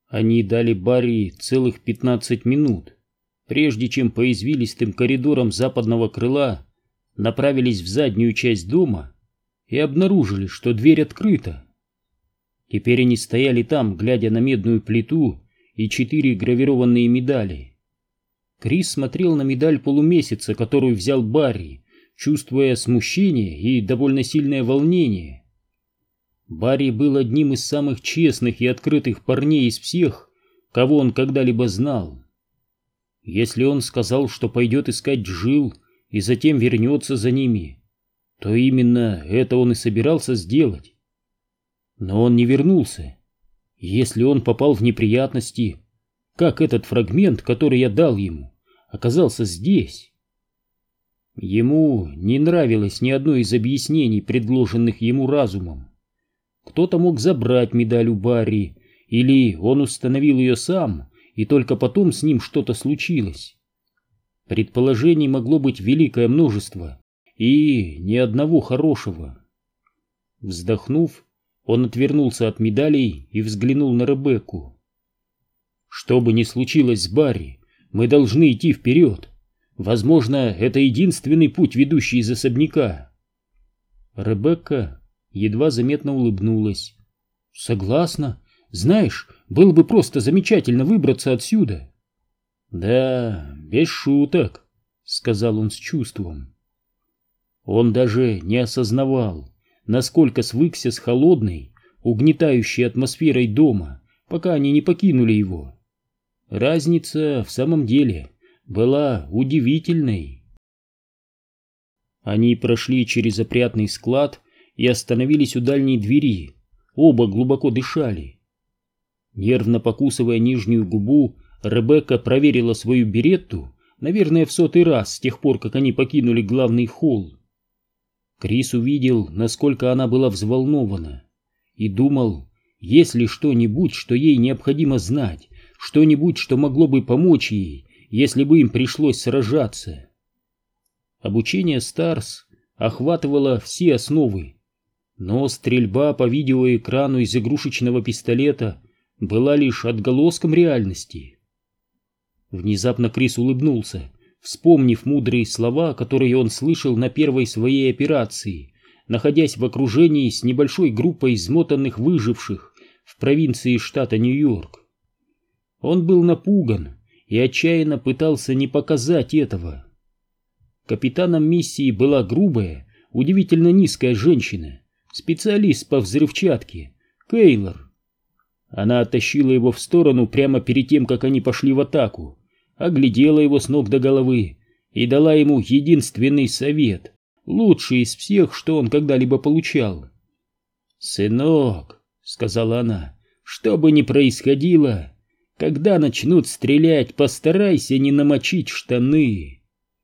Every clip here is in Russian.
Они дали Барри целых 15 минут, прежде чем по извилистым коридорам западного крыла направились в заднюю часть дома и обнаружили, что дверь открыта. Теперь они стояли там, глядя на медную плиту и 4 гравированные медали. Крис смотрел на медаль полумесяца, которую взял Барри, чувствуя смущение и довольно сильное волнение. Барри был одним из самых честных и открытых парней из всех, кого он когда-либо знал. Если он сказал, что пойдет искать Джилл и затем вернется за ними, то именно это он и собирался сделать. Но он не вернулся. Если он попал в неприятности, как этот фрагмент, который я дал ему, оказался здесь? Ему не нравилось ни одно из объяснений, предложенных ему разумом. Кто-то мог забрать медаль у Барри, или он установил ее сам, и только потом с ним что-то случилось. Предположений могло быть великое множество, и ни одного хорошего. Вздохнув, он отвернулся от медалей и взглянул на Ребекку. «Что бы ни случилось с Барри, мы должны идти вперед. Возможно, это единственный путь, ведущий из особняка». Ребекка едва заметно улыбнулась. «Согласна. Знаешь, было бы просто замечательно выбраться отсюда». «Да, без шуток», — сказал он с чувством. Он даже не осознавал, насколько свыкся с холодной, угнетающей атмосферой дома, пока они не покинули его. Разница в самом деле была удивительной. Они прошли через опрятный склад и остановились у дальней двери. Оба глубоко дышали. Нервно покусывая нижнюю губу, Ребекка проверила свою беретту, наверное, в 100-й раз с тех пор, как они покинули главный холл. Крис увидел, насколько она была взволнована, и думал, есть ли что-нибудь, что ей необходимо знать, что-нибудь, что могло бы помочь ей, если бы им пришлось сражаться. Обучение Старс охватывало все основы, но стрельба по видеоэкрану из игрушечного пистолета была лишь отголоском реальности. Внезапно Крис улыбнулся, вспомнив мудрые слова, которые он слышал на первой своей операции, находясь в окружении с небольшой группой измотанных выживших в провинции штата Нью-Йорк. Он был напуган и отчаянно пытался не показать этого. Капитаном миссии была грубая, удивительно низкая женщина, специалист по взрывчатке, Кейлор. Она оттащила его в сторону прямо перед тем, как они пошли в атаку, оглядела его с ног до головы и дала ему единственный совет, лучший из всех, что он когда-либо получал. «Сынок», — сказала она, — «что бы ни происходило, когда начнут стрелять, постарайся не намочить штаны».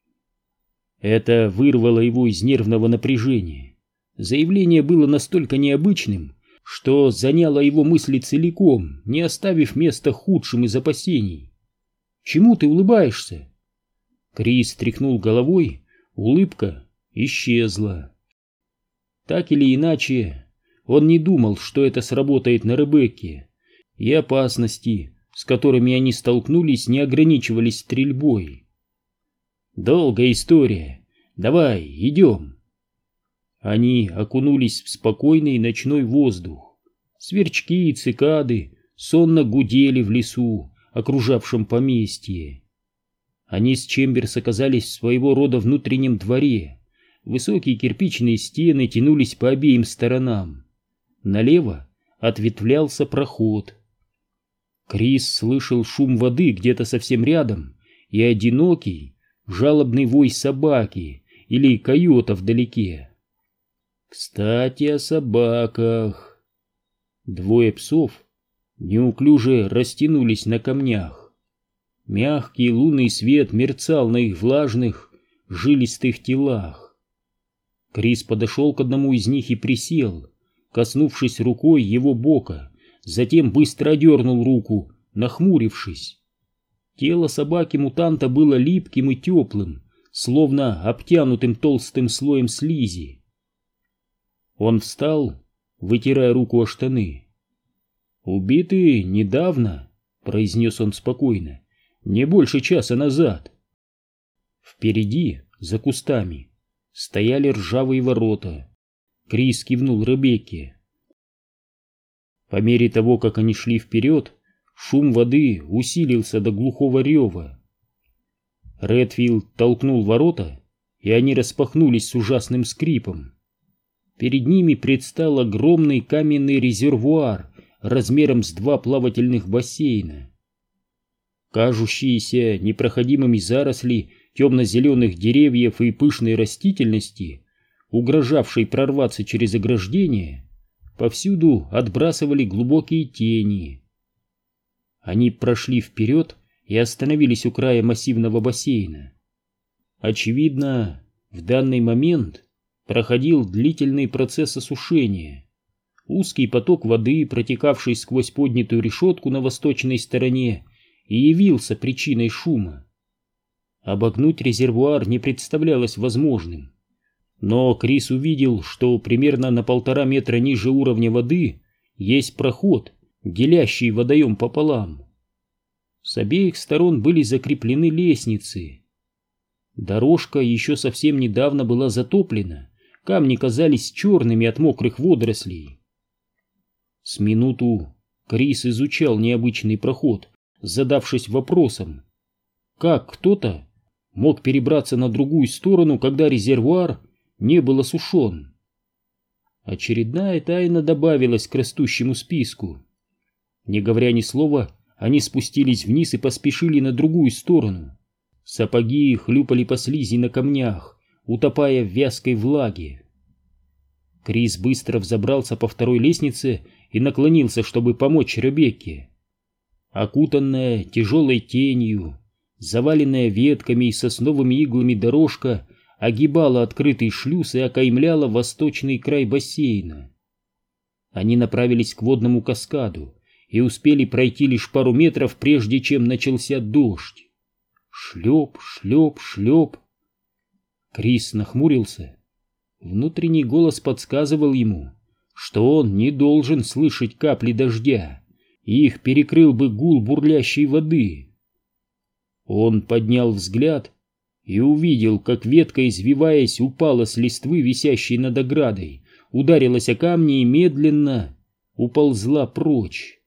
Это вырвало его из нервного напряжения. Заявление было настолько необычным, что заняло его мысли целиком, не оставив места худшим из опасений. «Чему ты улыбаешься?» Крис тряхнул головой, улыбка исчезла. Так или иначе, он не думал, что это сработает на Ребекке, и опасности, с которыми они столкнулись, не ограничивались стрельбой. «Долгая история. Давай, идем». Они окунулись в спокойный ночной воздух. Сверчки и цикады сонно гудели в лесу, окружавшем поместье. Они с Чемберс оказались в своего рода внутреннем дворе. Высокие кирпичные стены тянулись по обеим сторонам. Налево ответвлялся проход. Крис слышал шум воды где-то совсем рядом и одинокий, жалобный вой собаки или койота вдалеке. Кстати, о собаках. Двое псов неуклюже растянулись на камнях. Мягкий лунный свет мерцал на их влажных, жилистых телах. Крис подошел к одному из них и присел, коснувшись рукой его бока, затем быстро одернул руку, нахмурившись. Тело собаки-мутанта было липким и теплым, словно обтянутым толстым слоем слизи. Он встал, вытирая руку о штаны. «Убитый недавно», произнес он спокойно, — «не больше часа назад». Впереди, за кустами, стояли ржавые ворота. Крис кивнул Ребекке. По мере того, как они шли вперед, шум воды усилился до глухого рева. Редфилд толкнул ворота, и они распахнулись с ужасным скрипом. Перед ними предстал огромный каменный резервуар размером с 2 плавательных бассейна. Кажущиеся непроходимыми заросли темно-зеленых деревьев и пышной растительности, угрожавшей прорваться через ограждение, повсюду отбрасывали глубокие тени. Они прошли вперед и остановились у края массивного бассейна. Очевидно, в данный момент проходил длительный процесс осушения. Узкий поток воды, протекавший сквозь поднятую решетку на восточной стороне, и явился причиной шума. Обогнуть резервуар не представлялось возможным, но Крис увидел, что примерно на 1,5 метра ниже уровня воды есть проход, делящий водоем пополам. С обеих сторон были закреплены лестницы. Дорожка еще совсем недавно была затоплена, камни казались черными от мокрых водорослей. С минуту Крис изучал необычный проход, задавшись вопросом, как кто-то мог перебраться на другую сторону, когда резервуар не был осушен. Очередная тайна добавилась к растущему списку. Не говоря ни слова, они спустились вниз и поспешили на другую сторону. Сапоги хлюпали по слизи на камнях, утопая в вязкой влаге. Крис быстро взобрался по второй лестнице и наклонился, чтобы помочь Ребекке. Окутанная тяжелой тенью, заваленная ветками и сосновыми иглами дорожка огибала открытый шлюз и окаймляла восточный край бассейна. Они направились к водному каскаду и успели пройти лишь пару метров, прежде чем начался дождь. Шлеп, шлеп, шлеп. Крис нахмурился. Внутренний голос подсказывал ему, что он не должен слышать капли дождя, их перекрыл бы гул бурлящей воды. Он поднял взгляд и увидел, как ветка, извиваясь, упала с листвы, висящей над оградой, ударилась о камни и медленно уползла прочь.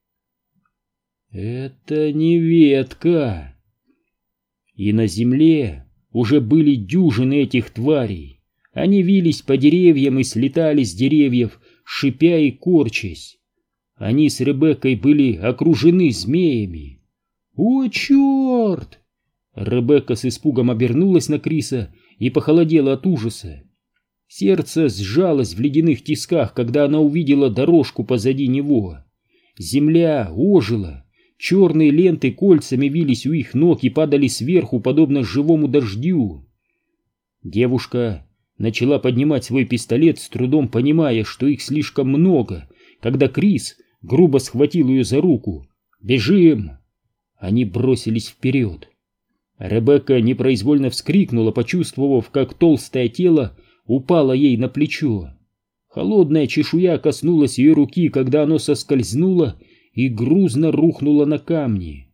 «Это не ветка!» И на земле уже были дюжины этих тварей. Они вились по деревьям и слетали с деревьев, шипя и корчась. Они с Ребеккой были окружены змеями. «О, черт!» Ребекка с испугом обернулась на Криса и похолодела от ужаса. Сердце сжалось в ледяных тисках, когда она увидела дорожку позади него. Земля ожила, черные ленты кольцами вились у их ног и падали сверху, подобно живому дождю. Девушка начала поднимать свой пистолет, с трудом понимая, что их слишком много, когда Крис грубо схватил ее за руку. «Бежим!» Они бросились вперед. Ребекка непроизвольно вскрикнула, почувствовав, как толстое тело упало ей на плечо. Холодная чешуя коснулась ее руки, когда оно соскользнуло и грузно рухнуло на камни.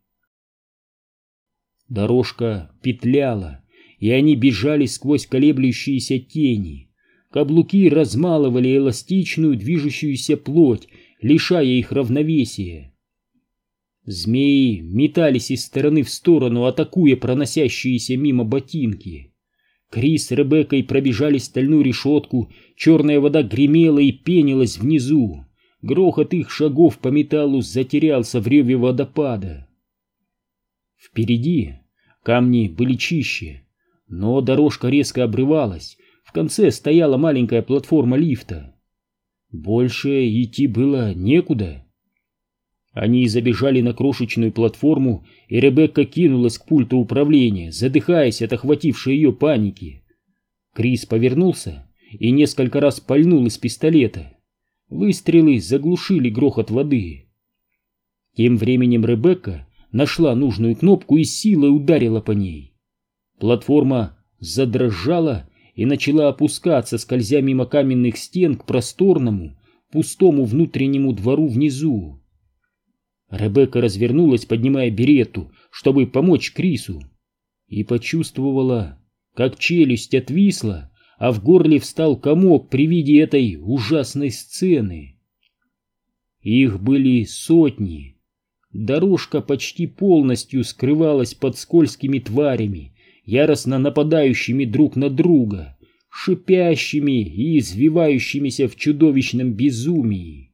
Дорожка петляла, и они бежали сквозь колеблющиеся тени. Каблуки размалывали эластичную движущуюся плоть, лишая их равновесия. Змеи метались из стороны в сторону, атакуя проносящиеся мимо ботинки. Крис с Ребеккой пробежали стальную решетку, черная вода гремела и пенилась внизу. Грохот их шагов по металлу затерялся в реве водопада. Впереди камни были чище, но дорожка резко обрывалась, в конце стояла маленькая платформа лифта. Больше идти было некуда. Они забежали на крошечную платформу, и Ребекка кинулась к пульту управления, задыхаясь от охватившей ее паники. Крис повернулся и несколько раз пальнул из пистолета. Выстрелы заглушили грохот воды. Тем временем Ребекка нашла нужную кнопку и силой ударила по ней. Платформа задрожала и начала опускаться, скользя мимо каменных стен к просторному, пустому внутреннему двору внизу. Ребекка развернулась, поднимая беретту, чтобы помочь Крису, и почувствовала, как челюсть отвисла, а в горле встал комок при виде этой ужасной сцены. Их были сотни. Дорожка почти полностью скрывалась под скользкими тварями, яростно нападающими друг на друга, шипящими и извивающимися в чудовищном безумии.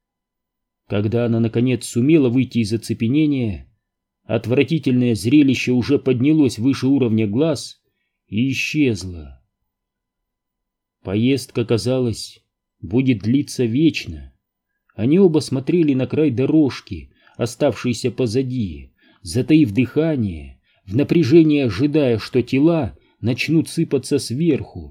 Когда она, наконец, сумела выйти из оцепенения, отвратительное зрелище уже поднялось выше уровня глаз и исчезло. Поездка, казалось, будет длиться вечно. Они оба смотрели на край дорожки, оставшейся позади, затаив дыхание, в напряжении ожидая, что тела начнут сыпаться сверху.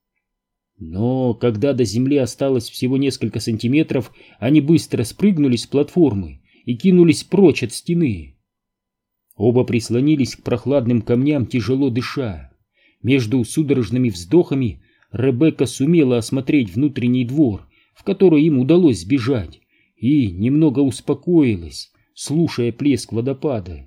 Но когда до земли осталось всего несколько сантиметров, они быстро спрыгнули с платформы и кинулись прочь от стены. Оба прислонились к прохладным камням, тяжело дыша. Между судорожными вздохами Ребекка сумела осмотреть внутренний двор, в который им удалось сбежать, и немного успокоилась, слушая плеск водопада.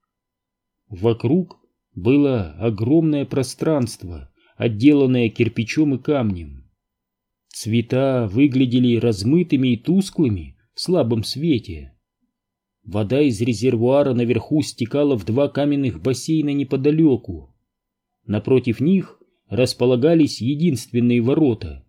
Вокруг было огромное пространство, отделанное кирпичом и камнем. Цвета выглядели размытыми и тусклыми в слабом свете. Вода из резервуара наверху стекала в два каменных бассейна неподалеку. Напротив них располагались единственные ворота.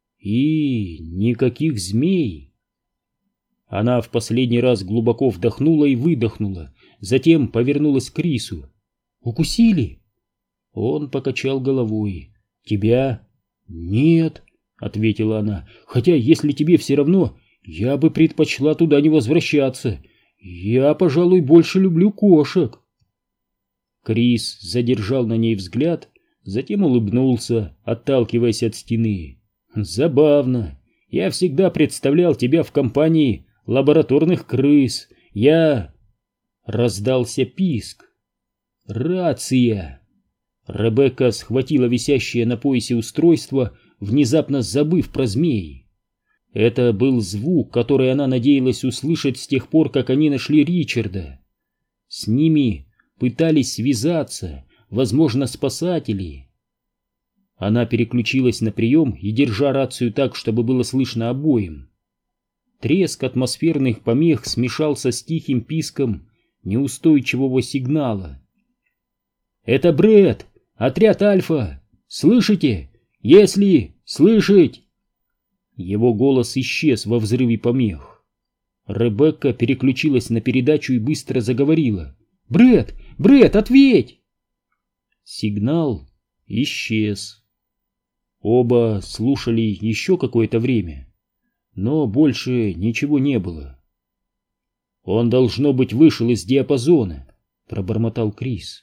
И никаких змей. Она в последний раз глубоко вдохнула и выдохнула, затем повернулась к Крису. «Укусили?» Он покачал головой. «Тебя?» «Нет», — ответила она, — «хотя, если тебе все равно, я бы предпочла туда не возвращаться. Я, пожалуй, больше люблю кошек». Крис задержал на ней взгляд, затем улыбнулся, отталкиваясь от стены. «Забавно. Я всегда представлял тебя в компании лабораторных крыс. Я...» Раздался писк. «Рация!» Ребекка схватила висящее на поясе устройство, внезапно забыв про змей. Это был звук, который она надеялась услышать с тех пор, как они нашли Ричарда. С ними пытались связаться, возможно, спасатели. Она переключилась на прием и, держа рацию так, чтобы было слышно обоим. Треск атмосферных помех смешался с тихим писком неустойчивого сигнала. «Это Брэд! Отряд Альфа! Слышите? Если слышать!» Его голос исчез во взрыве помех. Ребекка переключилась на передачу и быстро заговорила. «Брэд! Брэд, ответь!» Сигнал исчез. Оба слушали еще какое-то время, но больше ничего не было. «Он, должно быть, вышел из диапазона», — пробормотал Крис.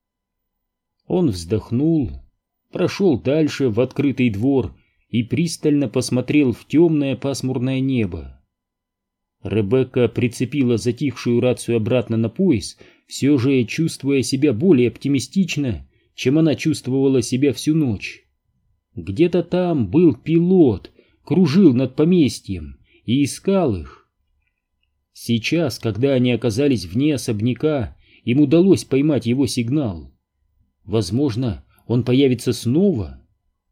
Он вздохнул, прошел дальше в открытый двор и пристально посмотрел в темное пасмурное небо. Ребекка прицепила затихшую рацию обратно на пояс, все же чувствуя себя более оптимистично, чем она чувствовала себя всю ночь. Где-то там был пилот, кружил над поместьем и искал их. Сейчас, когда они оказались вне особняка, им удалось поймать его сигнал. Возможно, он появится снова.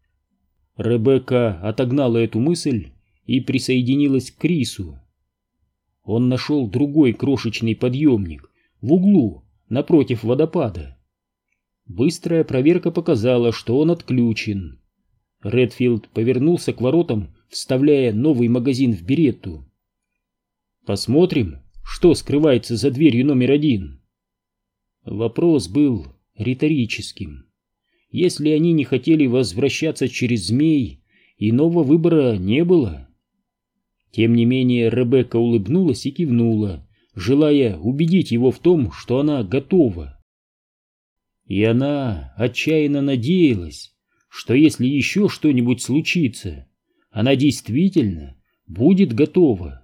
Ребекка отогнала эту мысль и присоединилась к Крису. Он нашел другой крошечный подъемник в углу, напротив водопада. Быстрая проверка показала, что он отключен. Редфилд повернулся к воротам, вставляя новый магазин в беретту. «Посмотрим, что скрывается за дверью номер 1». Вопрос был риторическим. Если они не хотели возвращаться через змей, иного выбора не было. Тем не менее, Ребекка улыбнулась и кивнула, желая убедить его в том, что она готова. И она отчаянно надеялась, что если еще что-нибудь случится, она действительно будет готова.